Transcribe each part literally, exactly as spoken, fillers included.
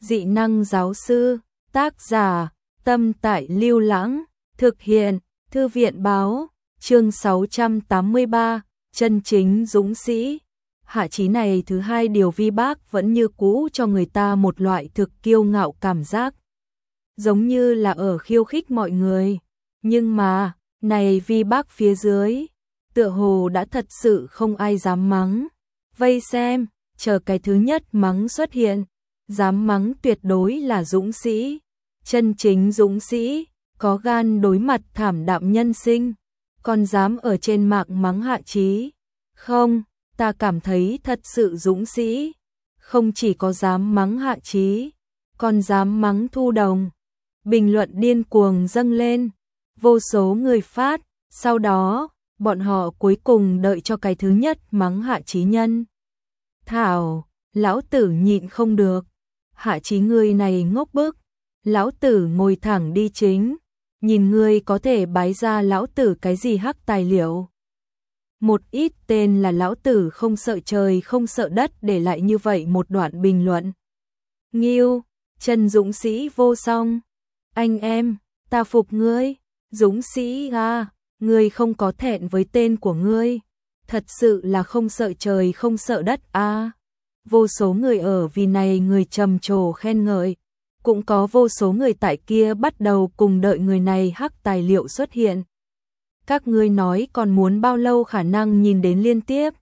Dị năng giáo sư, tác giả, Tâm Tại Lưu Lãng, thực hiện, Thư viện báo, chương sáu trăm tám mươi ba, chân chính dũng sĩ. Hạ Chí này thứ hai điều vi bác vẫn như cũ cho người ta một loại thực kiêu ngạo cảm giác. Giống như là ở khiêu khích mọi người. Nhưng mà, này vi bác phía dưới, tựa hồ đã thật sự không ai dám mắng. Vây xem, chờ cái thứ nhất mắng xuất hiện. Dám mắng tuyệt đối là dũng sĩ. Chân chính dũng sĩ, có gan đối mặt thảm đạm nhân sinh. Còn dám ở trên mạng mắng Hạ Chí. Không, ta cảm thấy thật sự dũng sĩ. Không chỉ có dám mắng Hạ Chí, còn dám mắng Thu Đồng. Bình luận điên cuồng dâng lên. Vô số người phát, sau đó, bọn họ cuối cùng đợi cho cái thứ nhất mắng Hạ Chí nhân. Thảo, lão tử nhịn không được. Hạ Chí ngươi này ngốc bức. Lão tử ngồi thẳng đi chính. Nhìn ngươi có thể bái ra lão tử cái gì hắc tài liệu. Một ít tên là lão tử không sợ trời không sợ đất để lại như vậy một đoạn bình luận. Nghiêu, chân dũng sĩ vô song. Anh em, ta phục ngươi. Dũng sĩ à, ngươi không có thẹn với tên của ngươi. Thật sự là không sợ trời không sợ đất à. Vô số người ở vì này người trầm trồ khen ngợi. Cũng có vô số người tại kia bắt đầu cùng đợi người này hắc tài liệu xuất hiện. Các ngươi nói còn muốn bao lâu khả năng nhìn đến liên tiếp.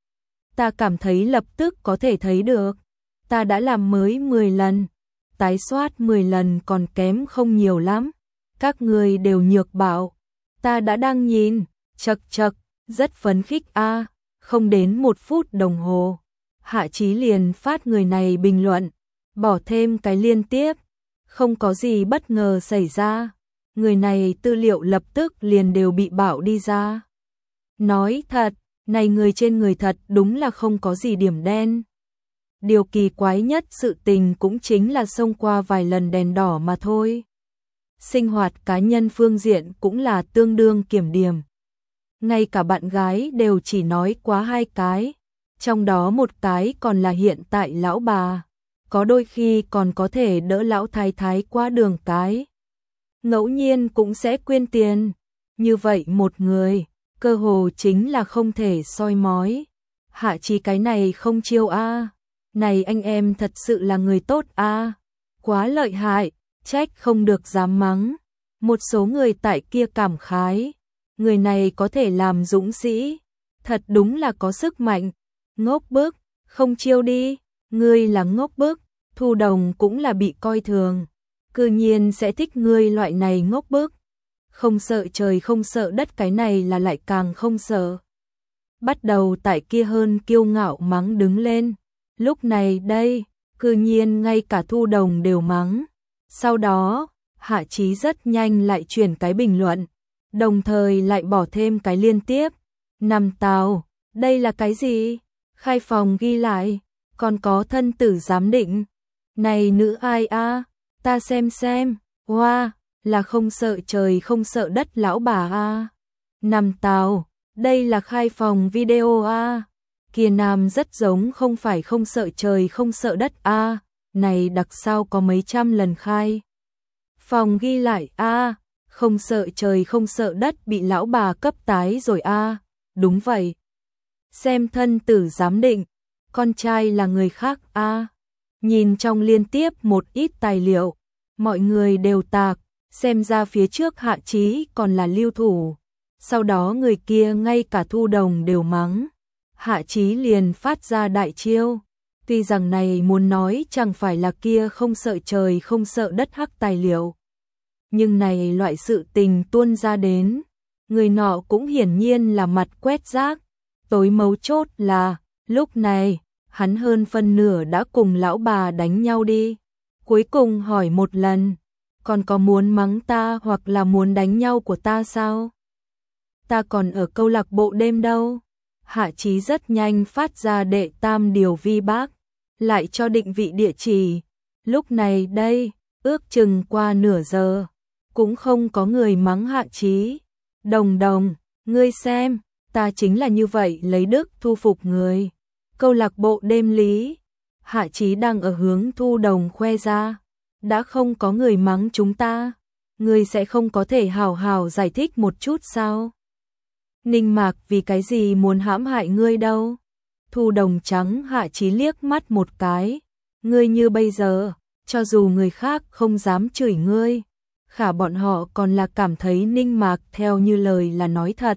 Ta cảm thấy lập tức có thể thấy được. Ta đã làm mới mười lần. Tái soát mười lần còn kém không nhiều lắm. Các ngươi đều nhược bạo. Ta đã đang nhìn. Chật chật, rất phấn khích a. À, không đến một phút đồng hồ. Hạ Chí liền phát người này bình luận. Bỏ thêm cái liên tiếp. Không có gì bất ngờ xảy ra. Người này tư liệu lập tức liền đều bị bảo đi ra. Nói thật, này người trên người thật đúng là không có gì điểm đen. Điều kỳ quái nhất sự tình cũng chính là xông qua vài lần đèn đỏ mà thôi. Sinh hoạt cá nhân phương diện cũng là tương đương kiểm điểm. Ngay cả bạn gái đều chỉ nói quá hai cái. Trong đó một cái còn là hiện tại lão bà. Có đôi khi còn có thể đỡ lão thái thái qua đường cái. Ngẫu nhiên cũng sẽ quyên tiền. Như vậy một người, cơ hồ chính là không thể soi mói. Hạ Chí cái này không chiêu a. À. Này anh em thật sự là người tốt a. À. Quá lợi hại, trách không được dám mắng. Một số người tại kia cảm khái. Người này có thể làm dũng sĩ. Thật đúng là có sức mạnh. Ngốc bức, không chiêu đi. Ngươi là ngốc bức. Thu Đồng cũng là bị coi thường. Cư nhiên sẽ thích ngươi loại này ngốc bức. Không sợ trời không sợ đất cái này là lại càng không sợ. Bắt đầu tại kia hơn kiêu ngạo mắng đứng lên. Lúc này đây, cư nhiên ngay cả Thu Đồng đều mắng. Sau đó, Hạ Chí rất nhanh lại chuyển cái bình luận. Đồng thời lại bỏ thêm cái liên tiếp. Nằm tào, đây là cái gì? Khai phòng ghi lại. Còn có thân tử giám định. Này nữ ai a? À? Ta xem xem. Wow, là không sợ trời không sợ đất lão bà a. À? Nằm tào, đây là khai phòng video a. À? Kia nam rất giống không phải không sợ trời không sợ đất a. À? Này đặc sao có mấy trăm lần khai. Phòng ghi lại a, à? Không sợ trời không sợ đất bị lão bà cấp tái rồi a. À? Đúng vậy. Xem thân tử giám định. Con trai là người khác a. À. Nhìn trong liên tiếp một ít tài liệu, mọi người đều tạc, xem ra phía trước Hạ Chí còn là lưu thủ. Sau đó người kia ngay cả Thu Đồng đều mắng. Hạ Chí liền phát ra đại chiêu. Tuy rằng này muốn nói chẳng phải là kia không sợ trời không sợ đất hắc tài liệu. Nhưng này loại sự tình tuôn ra đến. Người nọ cũng hiển nhiên là mặt quét rác. Tối mấu chốt là, lúc này, hắn hơn phân nửa đã cùng lão bà đánh nhau đi. Cuối cùng hỏi một lần, còn có muốn mắng ta hoặc là muốn đánh nhau của ta sao? Ta còn ở câu lạc bộ đêm đâu. Hạ Chí rất nhanh phát ra đệ tam điều vi bác, lại cho định vị địa chỉ. Lúc này đây, ước chừng qua nửa giờ, cũng không có người mắng Hạ Chí. Đồng đồng, ngươi xem, ta chính là như vậy lấy đức thu phục người. Câu lạc bộ đêm lý. Hạ Chí đang ở hướng Thu Đồng khoe ra. Đã không có người mắng chúng ta, ngươi sẽ không có thể hào hào giải thích một chút sao? Ninh Mạc vì cái gì muốn hãm hại ngươi đâu? Thu Đồng trắng Hạ Chí liếc mắt một cái. Ngươi như bây giờ, cho dù người khác không dám chửi ngươi, khả bọn họ còn là cảm thấy Ninh Mạc theo như lời là nói thật.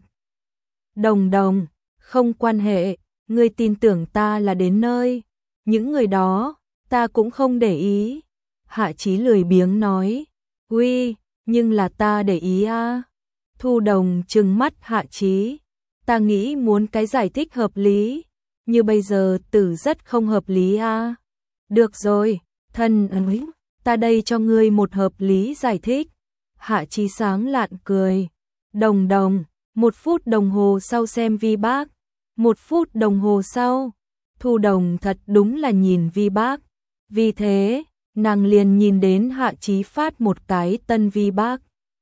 Đồng Đồng, không quan hệ, ngươi tin tưởng ta là đến nơi. Những người đó, ta cũng không để ý. Hạ Chí lười biếng nói. Uy, nhưng là ta để ý à. Thu Đồng trừng mắt Hạ Chí. Ta nghĩ muốn cái giải thích hợp lý. Như bây giờ tử rất không hợp lý à. Được rồi, thân ơi, ta đây cho ngươi một hợp lý giải thích. Hạ Chí sáng lạn cười. Đồng Đồng, một phút đồng hồ sau xem vi bác. Một phút đồng hồ sau, Thu Đồng thật đúng là nhìn vi bác. Vì thế, nàng liền nhìn đến Hạ Chí phát một cái tân vi bác.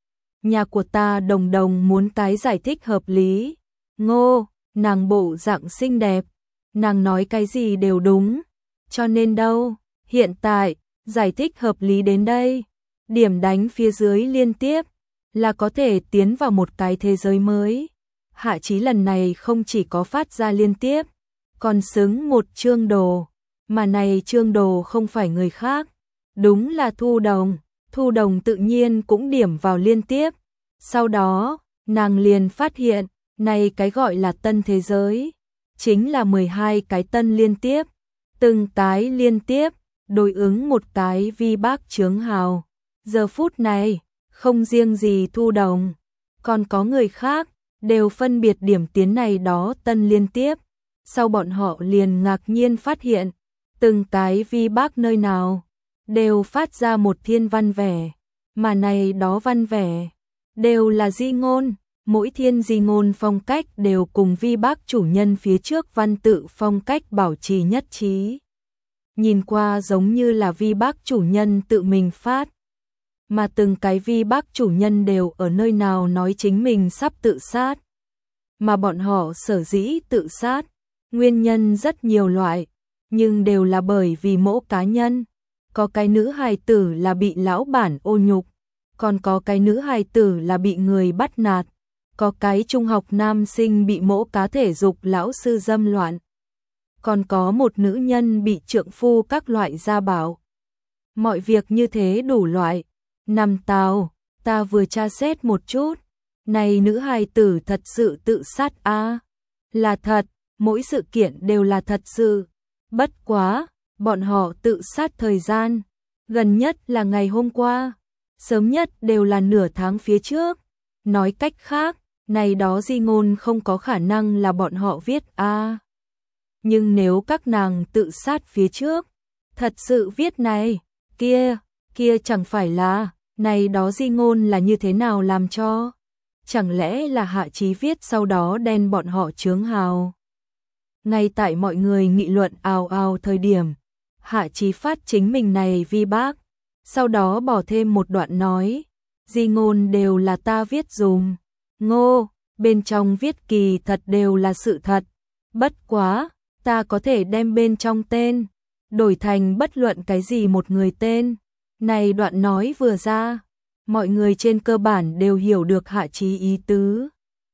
Nhà của ta Đồng Đồng muốn cái giải thích hợp lý. Ngô, nàng bộ dạng xinh đẹp. Nàng nói cái gì đều đúng. Cho nên đâu, hiện tại, giải thích hợp lý đến đây. Điểm đánh phía dưới liên tiếp, là có thể tiến vào một cái thế giới mới. Hạ Chí lần này không chỉ có phát ra liên tiếp, còn xứng một chương đồ. Mà này chương đồ không phải người khác. Đúng là Thu Đồng. Thu Đồng tự nhiên cũng điểm vào liên tiếp. Sau đó, nàng liền phát hiện, này cái gọi là tân thế giới. Chính là mười hai cái tân liên tiếp. Từng cái liên tiếp, đối ứng một cái vi bác chướng hào. Giờ phút này, không riêng gì Thu Đồng, còn có người khác, đều phân biệt điểm tiến này đó tân liên tiếp. Sau bọn họ liền ngạc nhiên phát hiện, từng cái vi bác nơi nào, đều phát ra một thiên văn vẻ. Mà này đó văn vẻ, đều là di ngôn. Mỗi thiên di ngôn phong cách đều cùng vi bác chủ nhân phía trước văn tự phong cách bảo trì nhất trí. Nhìn qua giống như là vi bác chủ nhân tự mình phát. Mà từng cái vi bác chủ nhân đều ở nơi nào nói chính mình sắp tự sát. Mà bọn họ sở dĩ tự sát, nguyên nhân rất nhiều loại, nhưng đều là bởi vì mỗi cá nhân. Có cái nữ hài tử là bị lão bản ô nhục, còn có cái nữ hài tử là bị người bắt nạt, có cái trung học nam sinh bị mỗi cá thể dục lão sư dâm loạn, còn có một nữ nhân bị trượng phu các loại gia bảo. Mọi việc như thế đủ loại. Nằm tào, ta vừa tra xét một chút, này nữ hài tử thật sự tự sát a à? Là thật, mỗi sự kiện đều là thật sự. Bất quá, bọn họ tự sát thời gian, gần nhất là ngày hôm qua, sớm nhất đều là nửa tháng phía trước. Nói cách khác, này đó di ngôn không có khả năng là bọn họ viết a à? Nhưng nếu các nàng tự sát phía trước, thật sự viết này, kia, kia chẳng phải là, này đó di ngôn là như thế nào làm cho? Chẳng lẽ là Hạ Chí viết sau đó đen bọn họ chướng hào? Ngay tại mọi người nghị luận ào ào thời điểm, Hạ Chí phát chính mình này vi bác, sau đó bỏ thêm một đoạn nói, di ngôn đều là ta viết dùm. Ngô, bên trong viết kỳ thật đều là sự thật. Bất quá, ta có thể đem bên trong tên, đổi thành bất luận cái gì một người tên. Này đoạn nói vừa ra, mọi người trên cơ bản đều hiểu được Hạ Chí ý tứ.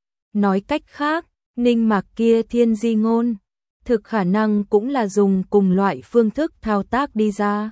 Nói cách khác, Ninh Mạc kia thiên di ngôn, thực khả năng cũng là dùng cùng loại phương thức thao tác đi ra.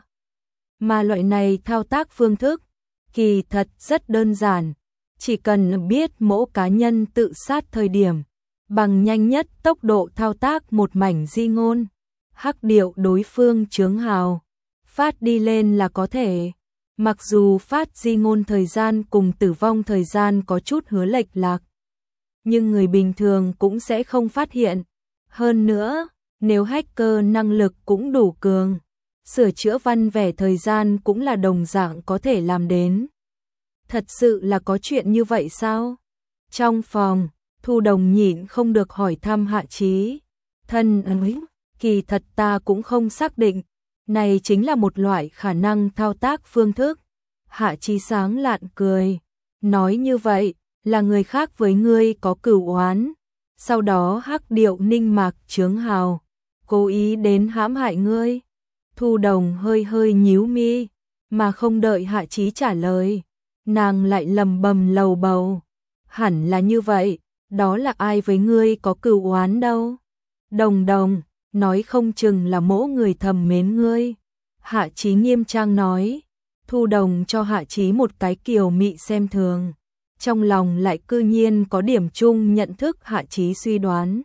Mà loại này thao tác phương thức, kỳ thật rất đơn giản, chỉ cần biết mỗi cá nhân tự sát thời điểm, bằng nhanh nhất tốc độ thao tác một mảnh di ngôn, hắc điệu đối phương chướng hào, phát đi lên là có thể. Mặc dù phát di ngôn thời gian cùng tử vong thời gian có chút hứa lệch lạc, nhưng người bình thường cũng sẽ không phát hiện. Hơn nữa, nếu hacker năng lực cũng đủ cường, sửa chữa văn vẻ thời gian cũng là đồng dạng có thể làm đến. Thật sự là có chuyện như vậy sao? Trong phòng, Thu Đồng nhịn không được hỏi thăm Hạ Chí. Thân ơi, kỳ thật ta cũng không xác định. Này chính là một loại khả năng thao tác phương thức. Hạ Chí sáng lạn cười. Nói như vậy, là người khác với ngươi có cửu oán. Sau đó hắc điệu Ninh Mạc chướng hào, cố ý đến hãm hại ngươi. Thu Đồng hơi hơi nhíu mi, mà không đợi Hạ Chí trả lời, nàng lại lầm bầm lầu bầu, hẳn là như vậy, đó là ai với ngươi có cừu oán đâu. Đồng Đồng, nói không chừng là mỗ người thầm mến ngươi. Hạ Chí nghiêm trang nói. Thu Đồng cho Hạ Chí một cái kiều mị xem thường, trong lòng lại cư nhiên có điểm chung nhận thức Hạ Chí suy đoán.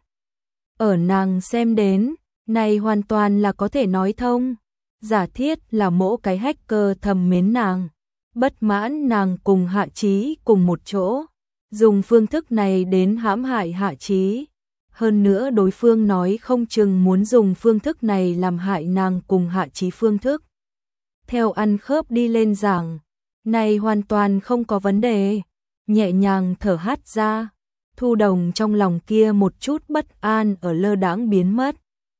Ở nàng xem đến, này hoàn toàn là có thể nói thông, giả thiết là mỗ cái hacker thầm mến nàng, bất mãn nàng cùng Hạ Chí cùng một chỗ, dùng phương thức này đến hãm hại Hạ Chí. Hơn nữa đối phương nói không chừng muốn dùng phương thức này làm hại nàng cùng Hạ Chí phương thức. Theo ăn khớp đi lên giảng, này hoàn toàn không có vấn đề, nhẹ nhàng thở hắt ra, Thu Đồng trong lòng kia một chút bất an ở lơ đãng biến mất.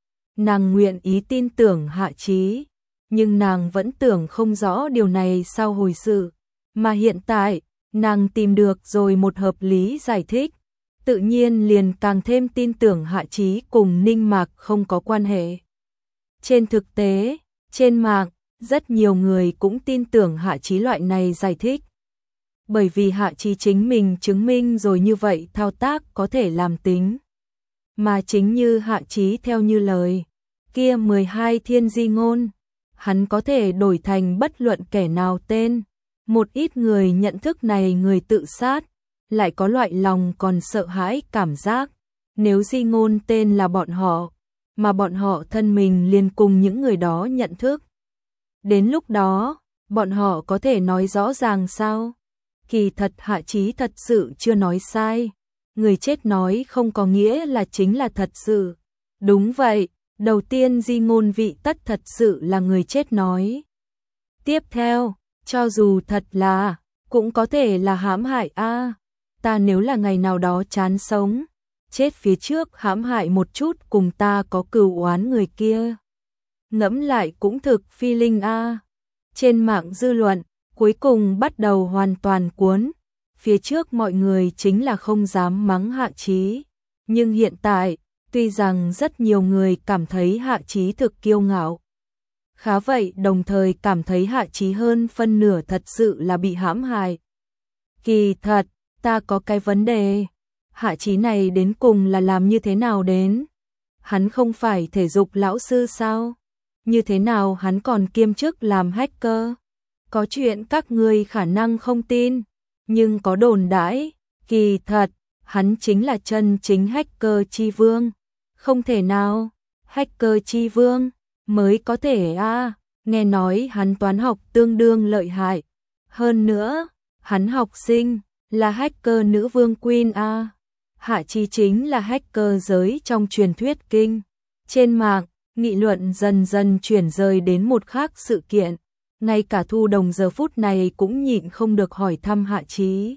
Nàng nguyện ý tin tưởng Hạ Chí, nhưng nàng vẫn tưởng không rõ điều này sau hồi sự, mà hiện tại, nàng tìm được rồi một hợp lý giải thích, tự nhiên liền càng thêm tin tưởng Hạ Chí cùng Ninh Mạc không có quan hệ. Trên thực tế, trên mạng, rất nhiều người cũng tin tưởng Hạ Chí loại này giải thích. Bởi vì Hạ Chí chính mình chứng minh rồi như vậy thao tác có thể làm tính. Mà chính như Hạ Chí theo như lời, kia mười hai thiên di ngôn, hắn có thể đổi thành bất luận kẻ nào tên. Một ít người nhận thức này người tự sát, lại có loại lòng còn sợ hãi cảm giác. Nếu di ngôn tên là bọn họ, mà bọn họ thân mình liền cùng những người đó nhận thức. Đến lúc đó, bọn họ có thể nói rõ ràng sao? Kỳ thật Hạ Chí thật sự chưa nói sai. Người chết nói không có nghĩa là chính là thật sự. Đúng vậy, đầu tiên di ngôn vị tất thật sự là người chết nói. Tiếp theo, cho dù thật là, cũng có thể là hãm hại a. Ta nếu là ngày nào đó chán sống, chết phía trước hãm hại một chút cùng ta có cừu oán người kia. Ngẫm lại cũng thực phi linh a. Trên mạng dư luận, cuối cùng bắt đầu hoàn toàn cuốn. Phía trước mọi người chính là không dám mắng Hạ Chí. Nhưng hiện tại, tuy rằng rất nhiều người cảm thấy Hạ Chí thực kiêu ngạo. Khá vậy đồng thời cảm thấy Hạ Chí hơn phân nửa thật sự là bị hãm hại. Kỳ thật, ta có cái vấn đề. Hạ Chí này đến cùng là làm như thế nào đến? Hắn không phải thể dục lão sư sao? Như thế nào hắn còn kiêm chức làm hacker? Có chuyện các ngươi khả năng không tin, nhưng có đồn đãi, kỳ thật, hắn chính là chân chính hacker chi vương. Không thể nào, hacker chi vương, mới có thể a à, nghe nói hắn toán học tương đương lợi hại. Hơn nữa, hắn học sinh, là hacker nữ vương Queen a à. Hạ Chí chính là hacker giới trong truyền thuyết kinh. Trên mạng, nghị luận dần dần chuyển rời đến một khác sự kiện. Ngay cả Thu Đồng giờ phút này cũng nhịn không được hỏi thăm Hạ Chí.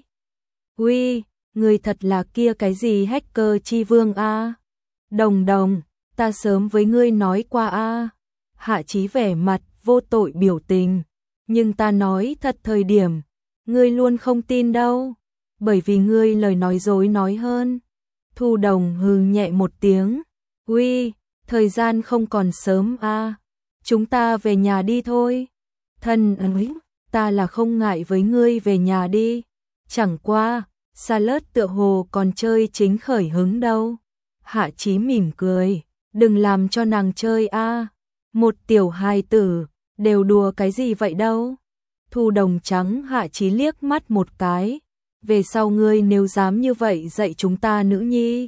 Uy, người thật là kia cái gì hacker chi vương a? À? Đồng Đồng, ta sớm với ngươi nói qua a. À? Hạ Chí vẻ mặt vô tội biểu tình, nhưng ta nói thật thời điểm, ngươi luôn không tin đâu, bởi vì ngươi lời nói dối nói hơn. Thu Đồng hừ nhẹ một tiếng, uy, thời gian không còn sớm a, à? Chúng ta về nhà đi thôi. Thân ơi, ta là không ngại với ngươi về nhà đi. Chẳng qua, Salad tựa hồ còn chơi chính khởi hứng đâu. Hạ Chí mỉm cười, đừng làm cho nàng chơi a. À. Một tiểu hài tử, đều đùa cái gì vậy đâu. Thu Đồng trắng Hạ Chí liếc mắt một cái. Về sau ngươi nếu dám như vậy dạy chúng ta nữ nhi,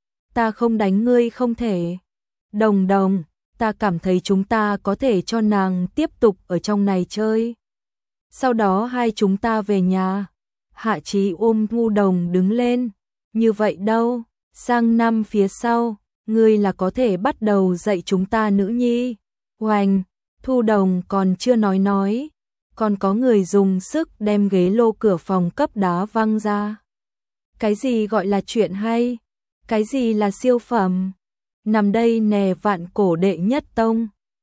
ta không đánh ngươi không thể. Đồng Đồng, ta cảm thấy chúng ta có thể cho nàng tiếp tục ở trong này chơi. Sau đó hai chúng ta về nhà. Hạ Chí ôm Thu Đồng đứng lên. Như vậy đâu, sang năm phía sau, ngươi là có thể bắt đầu dạy chúng ta nữ nhi. Oanh, Thu Đồng còn chưa nói nói. Còn có người dùng sức đem ghế lô cửa phòng cấp đá văng ra. Cái gì gọi là chuyện hay? Cái gì là siêu phẩm? Nằm đây nè vạn cổ đệ nhất tông.